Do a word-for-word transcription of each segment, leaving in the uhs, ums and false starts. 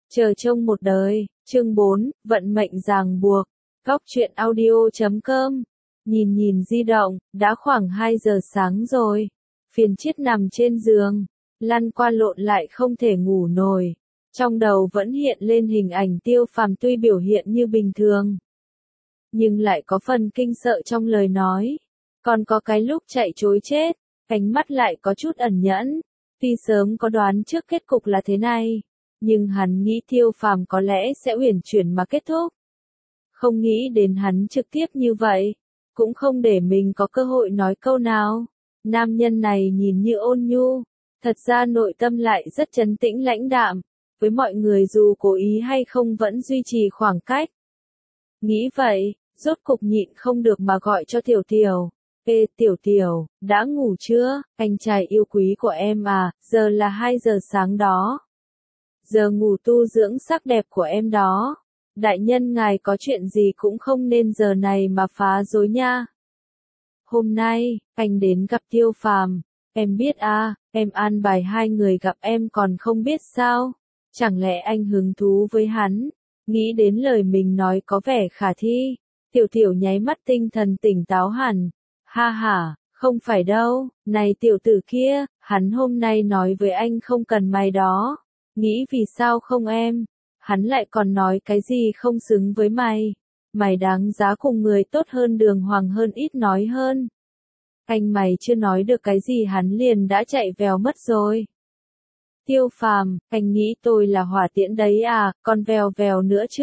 Chờ trông một đời, chương bốn, vận mệnh ràng buộc, góc truyện audio chấm com. Nhìn nhìn di động, đã khoảng hai giờ sáng rồi. Phiền Chiết nằm trên giường, lăn qua lộn lại không thể ngủ nổi. Trong đầu vẫn hiện lên hình ảnh Tiêu Phàm tuy biểu hiện như bình thường, nhưng lại có phần kinh sợ trong lời nói. Còn có cái lúc chạy trối chết, ánh mắt lại có chút ẩn nhẫn. Tuy sớm có đoán trước kết cục là thế này, nhưng hắn nghĩ Tiêu Phàm có lẽ sẽ uyển chuyển mà kết thúc. Không nghĩ đến hắn trực tiếp như vậy, cũng không để mình có cơ hội nói câu nào. Nam nhân này nhìn như ôn nhu, thật ra nội tâm lại rất trấn tĩnh lãnh đạm, với mọi người dù cố ý hay không vẫn duy trì khoảng cách. Nghĩ vậy, rốt cục nhịn không được mà gọi cho Tiểu Tiểu. Ê Tiểu Tiểu, đã ngủ chưa, anh trai yêu quý của em à, giờ là hai giờ sáng đó. Giờ ngủ tu dưỡng sắc đẹp của em đó. Đại nhân ngài có chuyện gì cũng không nên giờ này mà phá rối nha. Hôm nay, anh đến gặp Tiêu Phàm. Em biết à, em an bài hai người gặp em còn không biết sao. Chẳng lẽ anh hứng thú với hắn? Nghĩ đến lời mình nói có vẻ khả thi. Tiểu Tiểu nháy mắt tinh thần tỉnh táo hẳn. Ha ha, không phải đâu, này tiểu tử kia, hắn hôm nay nói với anh không cần mày đó. Nghĩ vì sao không em? Hắn lại còn nói cái gì không xứng với mày. Mày đáng giá cùng người tốt hơn đường hoàng hơn ít nói hơn. Anh mày chưa nói được cái gì hắn liền đã chạy vèo mất rồi. Tiêu Phàm, anh nghĩ tôi là hỏa tiễn đấy à, còn vèo vèo nữa chứ.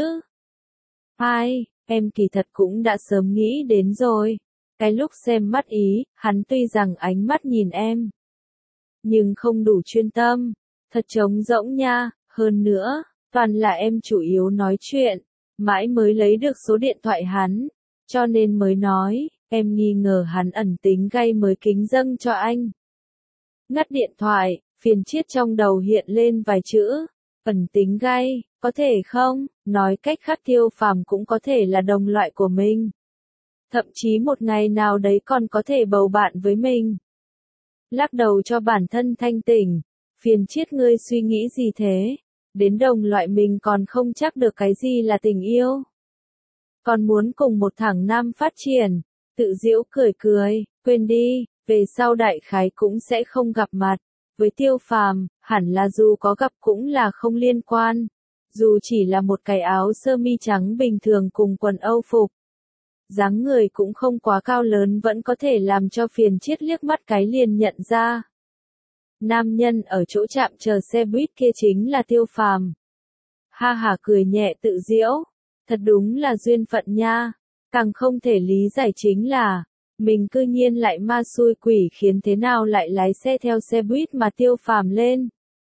Ai, em kỳ thật cũng đã sớm nghĩ đến rồi. Cái lúc xem mắt ý, hắn tuy rằng ánh mắt nhìn em, nhưng không đủ chuyên tâm, thật trống rỗng nha, hơn nữa, toàn là em chủ yếu nói chuyện, mãi mới lấy được số điện thoại hắn, cho nên mới nói, em nghi ngờ hắn ẩn tính gay mới kính dâng cho anh. Ngắt điện thoại, Phiền Chiết trong đầu hiện lên vài chữ, ẩn tính gay, có thể không, nói cách khác Tiêu Phàm cũng có thể là đồng loại của mình. Thậm chí một ngày nào đấy còn có thể bầu bạn với mình. Lắc đầu cho bản thân thanh tỉnh, Phiền Chiết ngươi suy nghĩ gì thế? Đến đồng loại mình còn không chắc được cái gì là tình yêu. Còn muốn cùng một thằng nam phát triển, tự giễu cười cười, quên đi, về sau đại khái cũng sẽ không gặp mặt. Với Tiêu Phàm, hẳn là dù có gặp cũng là không liên quan. Dù chỉ là một cái áo sơ mi trắng bình thường cùng quần Âu phục. Dáng người cũng không quá cao lớn vẫn có thể làm cho Phiền Chiết liếc mắt cái liền nhận ra. Nam nhân ở chỗ trạm chờ xe buýt kia chính là Tiêu Phàm. Ha ha cười nhẹ tự giễu, thật đúng là duyên phận nha. Càng không thể lý giải chính là, mình cư nhiên lại ma xui quỷ khiến thế nào lại lái xe theo xe buýt mà Tiêu Phàm lên.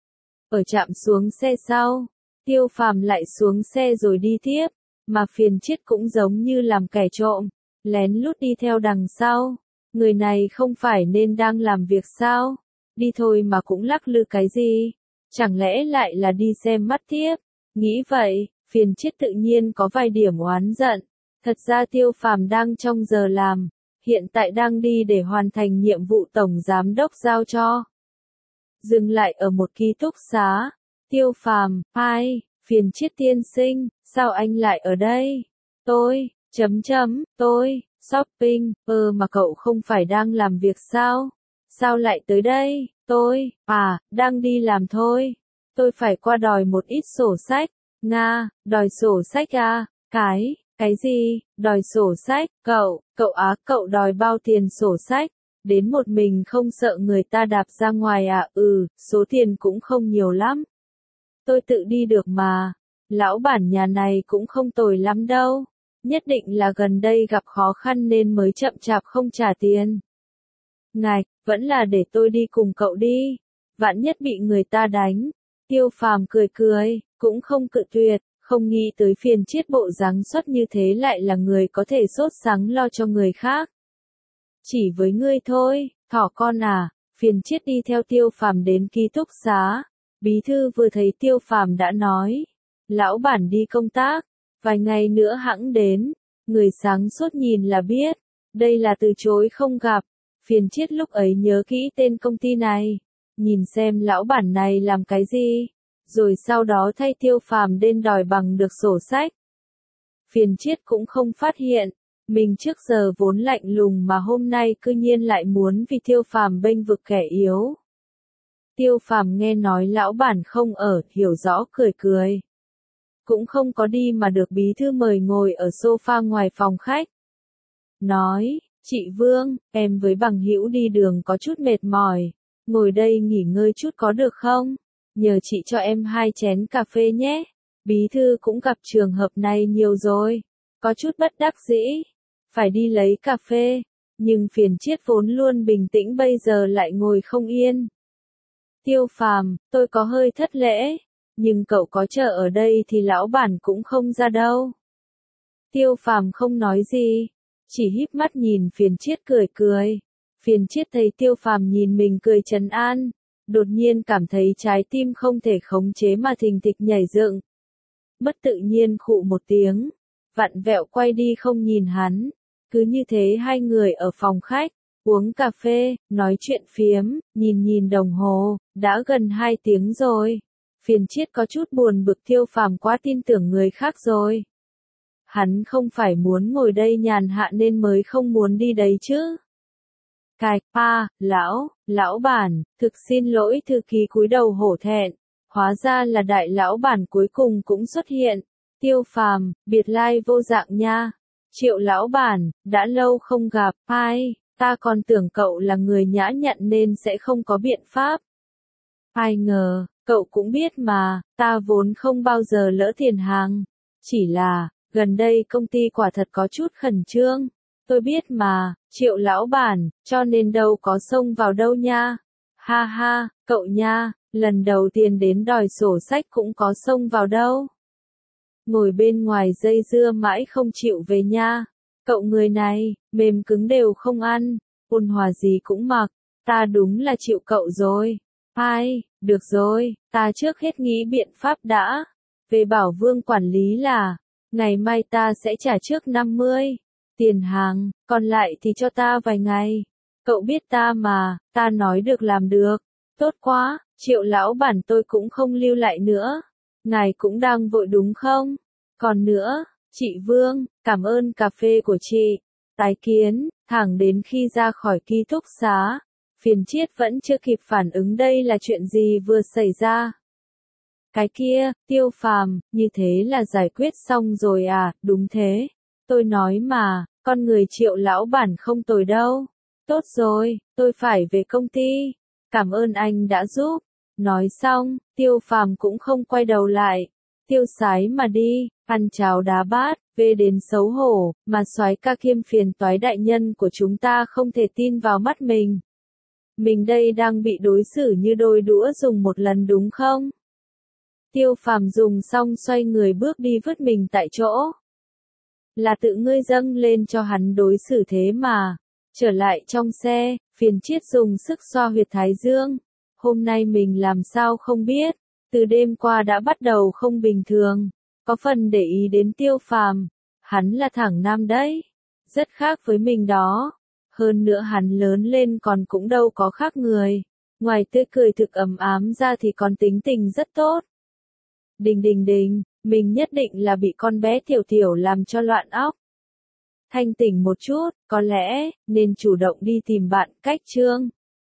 Ở trạm xuống xe sau, Tiêu Phàm lại xuống xe rồi đi tiếp. Mà Phiền Chiết cũng giống như làm kẻ trộm, lén lút đi theo đằng sau. Người này không phải nên đang làm việc sao? Đi thôi mà cũng lắc lư cái gì? Chẳng lẽ lại là đi xem mắt tiếp? Nghĩ vậy, Phiền Chiết tự nhiên có vài điểm oán giận. Thật ra Tiêu Phàm đang trong giờ làm, hiện tại đang đi để hoàn thành nhiệm vụ tổng giám đốc giao cho. Dừng lại ở một ký túc xá. Tiêu Phàm, ai? Phiền Chiết tiên sinh, sao anh lại ở đây? Tôi, chấm chấm, tôi, shopping, ơ mà cậu không phải đang làm việc sao? Sao lại tới đây? Tôi, à, đang đi làm thôi. Tôi phải qua đòi một ít sổ sách. Nga, đòi sổ sách à? Cái, cái gì? Đòi sổ sách? Cậu, cậu á, cậu đòi bao tiền sổ sách? Đến một mình không sợ người ta đạp ra ngoài à? Ừ, số tiền cũng không nhiều lắm. Tôi tự đi được mà. Lão bản nhà này cũng không tồi lắm đâu. Nhất định là gần đây gặp khó khăn nên mới chậm chạp không trả tiền. Ngài, vẫn là để tôi đi cùng cậu đi. Vạn nhất bị người ta đánh. Tiêu Phàm cười cười, cũng không cự tuyệt, không nghĩ tới Phiền Chiết bộ dáng xuất như thế lại là người có thể sốt sắng lo cho người khác. Chỉ với ngươi thôi, thỏ con à. Phiền Chiết đi theo Tiêu Phàm đến ký túc xá. Bí thư vừa thấy Tiêu Phàm đã nói, lão bản đi công tác, vài ngày nữa hẵng đến. Người sáng suốt nhìn là biết, đây là từ chối không gặp. Phiền Chiết lúc ấy nhớ kỹ tên công ty này, nhìn xem lão bản này làm cái gì. rồi sau đó thay Tiêu Phàm đến đòi bằng được sổ sách. Phiền Triết cũng không phát hiện, mình trước giờ vốn lạnh lùng mà hôm nay cư nhiên lại muốn vì Tiêu Phàm bênh vực kẻ yếu. Tiêu Phàm nghe nói lão bản không ở, hiểu rõ cười cười. Cũng không có đi mà được bí thư mời ngồi ở sofa ngoài phòng khách. Nói, chị Vương, em với bằng hữu đi đường có chút mệt mỏi, ngồi đây nghỉ ngơi chút có được không? Nhờ chị cho em hai chén cà phê nhé. Bí thư cũng gặp trường hợp này nhiều rồi, có chút bất đắc dĩ, phải đi lấy cà phê, nhưng Phiền Triết vốn luôn bình tĩnh bây giờ lại ngồi không yên. Tiêu Phàm, tôi có hơi thất lễ, nhưng cậu có chờ ở đây thì lão bản cũng không ra đâu. Tiêu Phàm không nói gì, chỉ híp mắt nhìn Phiền Triết cười cười. Phiền Triết thấy Tiêu Phàm nhìn mình cười trấn an, đột nhiên cảm thấy trái tim không thể khống chế mà thình thịch nhảy dựng. Bất tự nhiên khụ một tiếng, vặn vẹo quay đi không nhìn hắn. Cứ như thế hai người ở phòng khách, uống cà phê, nói chuyện phiếm, nhìn nhìn đồng hồ, đã gần hai tiếng rồi. Phiền Triết có chút buồn bực Tiêu Phàm quá tin tưởng người khác rồi. Hắn không phải muốn ngồi đây nhàn hạ nên mới không muốn đi đấy chứ. Cạch, pa, lão, lão bản, thực xin lỗi thư ký cúi đầu hổ thẹn. Hóa ra là đại lão bản cuối cùng cũng xuất hiện. Tiêu Phàm, biệt lai vô dạng nha. Triệu lão bản, đã lâu không gặp, ai, ta còn tưởng cậu là người nhã nhặn nên sẽ không có biện pháp. Ai ngờ, cậu cũng biết mà, ta vốn không bao giờ lỡ tiền hàng. Chỉ là, gần đây công ty quả thật có chút khẩn trương. Tôi biết mà, Triệu lão bản, cho nên đâu có xông vào đâu nha. Ha ha, cậu nha, lần đầu tiên đến đòi sổ sách cũng có xông vào đâu. Ngồi bên ngoài dây dưa mãi không chịu về nha. Cậu người này, mềm cứng đều không ăn, ôn hòa gì cũng mặc, ta đúng là chịu cậu rồi. Ai, được rồi, ta trước hết nghĩ biện pháp đã. Về bảo Vương quản lý là, ngày mai ta sẽ trả trước năm mươi tiền hàng, còn lại thì cho ta vài ngày. Cậu biết ta mà, ta nói được làm được. Tốt quá, Triệu lão bản tôi cũng không lưu lại nữa. Ngài cũng đang vội đúng không? Còn nữa, chị Vương, cảm ơn cà phê của chị. Tái kiến, thẳng đến khi ra khỏi ký túc xá. Phiền Triết vẫn chưa kịp phản ứng đây là chuyện gì vừa xảy ra. Cái kia, Tiêu Phàm, như thế là giải quyết xong rồi à, đúng thế. Tôi nói mà, con người Triệu lão bản không tồi đâu. Tốt rồi, tôi phải về công ty. Cảm ơn anh đã giúp. Nói xong, Tiêu Phàm cũng không quay đầu lại. Tiêu sái mà đi, ăn cháo đá bát, về đến xấu hổ, mà soái ca kiêm phiền toái đại nhân của chúng ta không thể tin vào mắt mình. Mình đây đang bị đối xử như đôi đũa dùng một lần đúng không? Tiêu Phàm dùng xong xoay người bước đi vứt mình tại chỗ. Là tự ngươi dâng lên cho hắn đối xử thế mà. Trở lại trong xe, Phiền Triết dùng sức xoa huyệt thái dương. Hôm nay mình làm sao không biết, từ đêm qua đã bắt đầu không bình thường. Có phần để ý đến Tiêu Phàm, hắn là thẳng nam đấy. Rất khác với mình đó. Hơn nữa hắn lớn lên còn cũng đâu có khác người. Ngoài tươi cười thực ấm ám ra thì còn tính tình rất tốt. Đình đình đình, mình nhất định là bị con bé Tiểu Tiểu làm cho loạn óc. Thanh tỉnh một chút, có lẽ, nên chủ động đi tìm bạn cách Trương.